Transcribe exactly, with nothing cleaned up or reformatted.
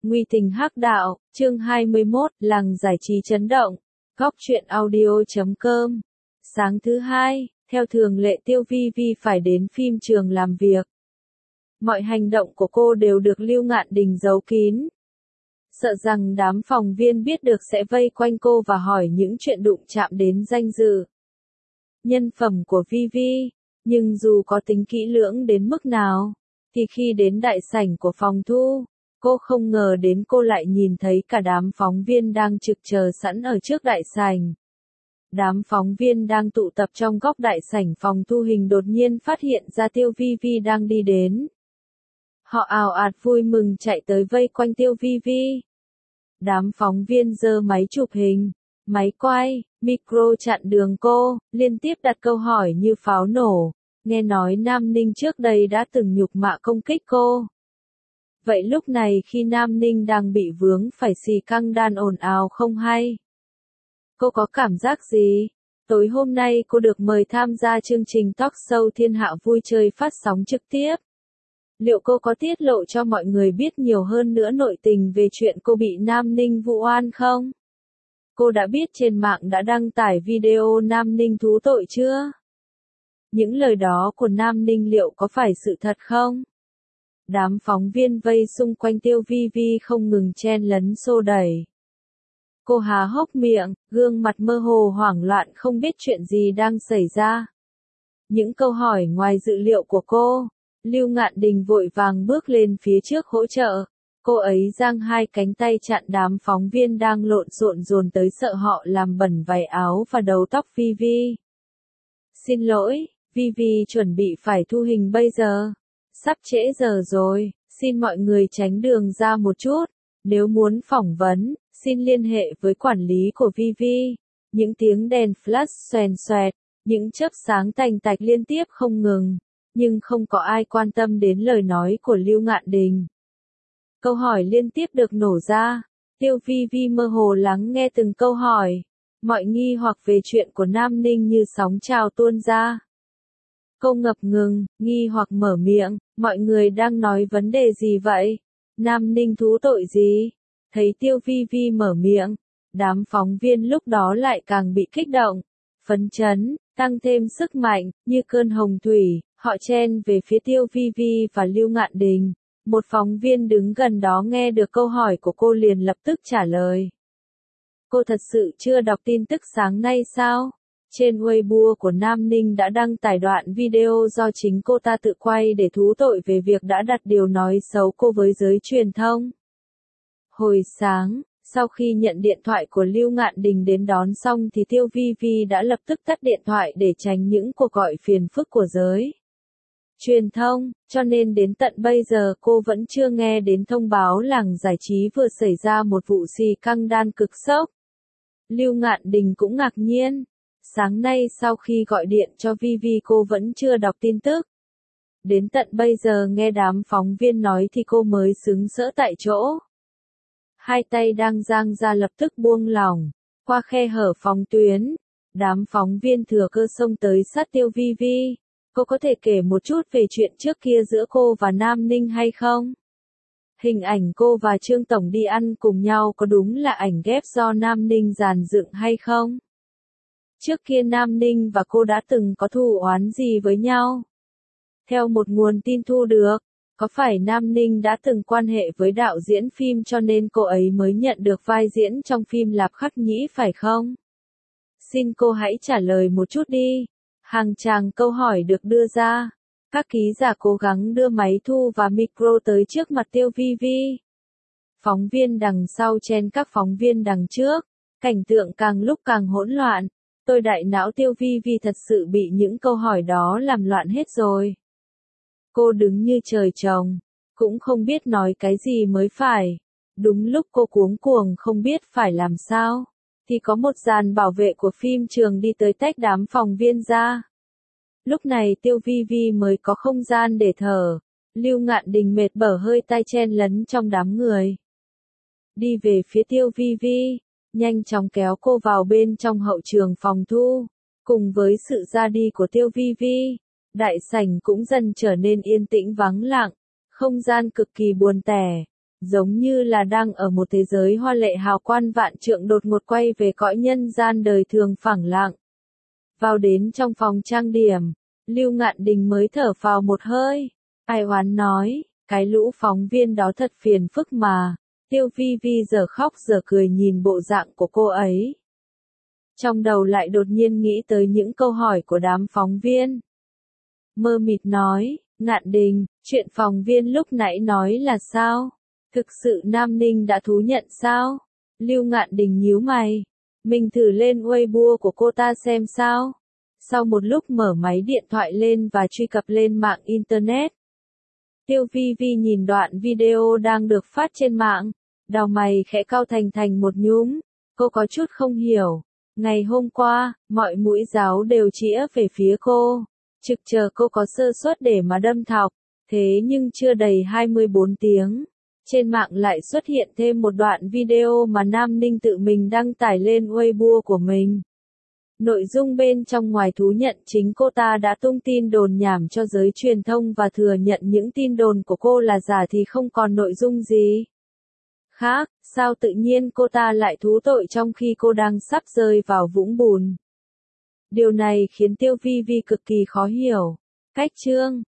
Nguy tình hắc đạo, chương hai mươi mốt, làng giải trí chấn động. Góc truyện audio chấm com. Sáng thứ hai, theo thường lệ Tiêu Vi Vi phải đến phim trường làm việc. Mọi hành động của cô đều được Lưu Ngạn Đình giấu kín. Sợ rằng đám phóng viên biết được sẽ vây quanh cô và hỏi những chuyện đụng chạm đến danh dự, nhân phẩm của Vi Vi. Nhưng dù có tính kỹ lưỡng đến mức nào, thì khi đến đại sảnh của phòng thu, cô không ngờ đến cô lại nhìn thấy cả đám phóng viên đang trực chờ sẵn ở trước đại sảnh. Đám phóng viên đang tụ tập trong góc đại sảnh phòng thu hình đột nhiên phát hiện ra Tiêu Vi Vi đang đi đến. Họ ào ạt vui mừng chạy tới vây quanh Tiêu Vi Vi. Đám phóng viên giơ máy chụp hình, máy quay, micro chặn đường cô, liên tiếp đặt câu hỏi như pháo nổ. Nghe nói Nam Ninh trước đây đã từng nhục mạ công kích cô. Vậy lúc này khi Nam Ninh đang bị vướng phải xì căng đan ồn ào không hay, cô có cảm giác gì? Tối hôm nay cô được mời tham gia chương trình talk show Thiên Hạ Vui Chơi phát sóng trực tiếp. Liệu cô có tiết lộ cho mọi người biết nhiều hơn nữa nội tình về chuyện cô bị Nam Ninh vu oan không? Cô đã biết trên mạng đã đăng tải video Nam Ninh thú tội chưa? Những lời đó của Nam Ninh liệu có phải sự thật không? Đám phóng viên vây xung quanh Tiêu Vi Vi không ngừng chen lấn xô đẩy. Cô há hốc miệng, gương mặt mơ hồ hoảng loạn không biết chuyện gì đang xảy ra. Những câu hỏi ngoài dự liệu của cô, Lưu Ngạn Đình vội vàng bước lên phía trước hỗ trợ. Cô ấy giang hai cánh tay chặn đám phóng viên đang lộn xộn dồn tới sợ họ làm bẩn váy áo và đầu tóc Vi Vi. Xin lỗi, Vi Vi chuẩn bị phải thu hình bây giờ. Sắp trễ giờ rồi, xin mọi người tránh đường ra một chút. Nếu muốn phỏng vấn, xin liên hệ với quản lý của Vi Vi. Những tiếng đèn flash xoèn xoẹt, những chớp sáng tành tạch liên tiếp không ngừng. Nhưng không có ai quan tâm đến lời nói của Lưu Ngạn Đình. Câu hỏi liên tiếp được nổ ra. Tiêu Vi Vi mơ hồ lắng nghe từng câu hỏi. Mọi nghi hoặc về chuyện của Nam Ninh như sóng trào tuôn ra. Cô ngập ngừng, nghi hoặc mở miệng, mọi người đang nói vấn đề gì vậy? Nam Ninh thú tội gì? Thấy Tiêu Vi Vi mở miệng, đám phóng viên lúc đó lại càng bị kích động, phấn chấn, tăng thêm sức mạnh, như cơn hồng thủy, họ chen về phía Tiêu Vi Vi và Lưu Ngạn Đình. Một phóng viên đứng gần đó nghe được câu hỏi của cô liền lập tức trả lời. Cô thật sự chưa đọc tin tức sáng nay sao? Trên Weibo của Nam Ninh đã đăng tải đoạn video do chính cô ta tự quay để thú tội về việc đã đặt điều nói xấu cô với giới truyền thông. Hồi sáng, sau khi nhận điện thoại của Lưu Ngạn Đình đến đón xong thì Tiêu Vi Vi đã lập tức tắt điện thoại để tránh những cuộc gọi phiền phức của giới truyền thông, cho nên đến tận bây giờ cô vẫn chưa nghe đến thông báo làng giải trí vừa xảy ra một vụ xì căng đan cực sốc. Lưu Ngạn Đình cũng ngạc nhiên. Sáng nay sau khi gọi điện cho Vi Vi cô vẫn chưa đọc tin tức. Đến tận bây giờ nghe đám phóng viên nói thì cô mới sững sỡ tại chỗ. Hai tay đang giang ra lập tức buông lỏng, qua khe hở phóng tuyến. Đám phóng viên thừa cơ xông tới sát Tiêu Vi Vi. Cô có thể kể một chút về chuyện trước kia giữa cô và Nam Ninh hay không? Hình ảnh cô và Trương Tổng đi ăn cùng nhau có đúng là ảnh ghép do Nam Ninh dàn dựng hay không? Trước kia Nam Ninh và cô đã từng có thù oán gì với nhau? Theo một nguồn tin thu được, có phải Nam Ninh đã từng quan hệ với đạo diễn phim cho nên cô ấy mới nhận được vai diễn trong phim Lạp Khắc Nhĩ phải không? Xin cô hãy trả lời một chút đi. Hàng tràng câu hỏi được đưa ra. Các ký giả cố gắng đưa máy thu và micro tới trước mặt Tiêu Vi Vi. Phóng viên đằng sau chen các phóng viên đằng trước. Cảnh tượng càng lúc càng hỗn loạn. Tôi đại não Tiêu Vi Vi thật sự bị những câu hỏi đó làm loạn hết rồi. Cô đứng như trời trồng, cũng không biết nói cái gì mới phải. Đúng lúc cô cuống cuồng không biết phải làm sao, thì có một dàn bảo vệ của phim trường đi tới tách đám phóng viên ra. Lúc này Tiêu Vi Vi mới có không gian để thở. Lưu Ngạn Đình mệt bở hơi tay chen lấn trong đám người. Đi về phía Tiêu Vi Vi, nhanh chóng kéo cô vào bên trong hậu trường phòng thu. Cùng với sự ra đi của Tiêu Vi Vi, đại sảnh cũng dần trở nên yên tĩnh vắng lặng, không gian cực kỳ buồn tẻ. giống như là đang ở một thế giới hoa lệ hào quang vạn trượng đột ngột quay về cõi nhân gian đời thường phẳng lặng. Vào đến trong phòng trang điểm, Lưu Ngạn Đình mới thở phào một hơi, ai oán nói, cái lũ phóng viên đó thật phiền phức mà. Tiêu Vi Vi giờ khóc giờ cười nhìn bộ dạng của cô ấy. Trong đầu lại đột nhiên nghĩ tới những câu hỏi của đám phóng viên. Mơ mịt nói, Ngạn Đình, chuyện phóng viên lúc nãy nói là sao? Thực sự Nam Ninh đã thú nhận sao? Lưu Ngạn Đình nhíu mày. Mình thử lên Weibo của cô ta xem sao. Sau một lúc mở máy điện thoại lên và truy cập lên mạng Internet. Tiêu Vi Vi nhìn đoạn video đang được phát trên mạng. Đào mày khẽ cau thành thành một nhúm. Cô có chút không hiểu. Ngày hôm qua, mọi mũi giáo đều chĩa về phía cô. Trực chờ cô có sơ suất để mà đâm thọc. Thế nhưng chưa đầy hai mươi bốn tiếng. Trên mạng lại xuất hiện thêm một đoạn video mà Nam Ninh tự mình đăng tải lên Weibo của mình. Nội dung bên trong ngoài thú nhận chính cô ta đã tung tin đồn nhảm cho giới truyền thông và thừa nhận những tin đồn của cô là giả thì không còn nội dung gì khác, sao tự nhiên cô ta lại thú tội trong khi cô đang sắp rơi vào vũng bùn. Điều này khiến Tiêu Vi Vi cực kỳ khó hiểu. Cách chương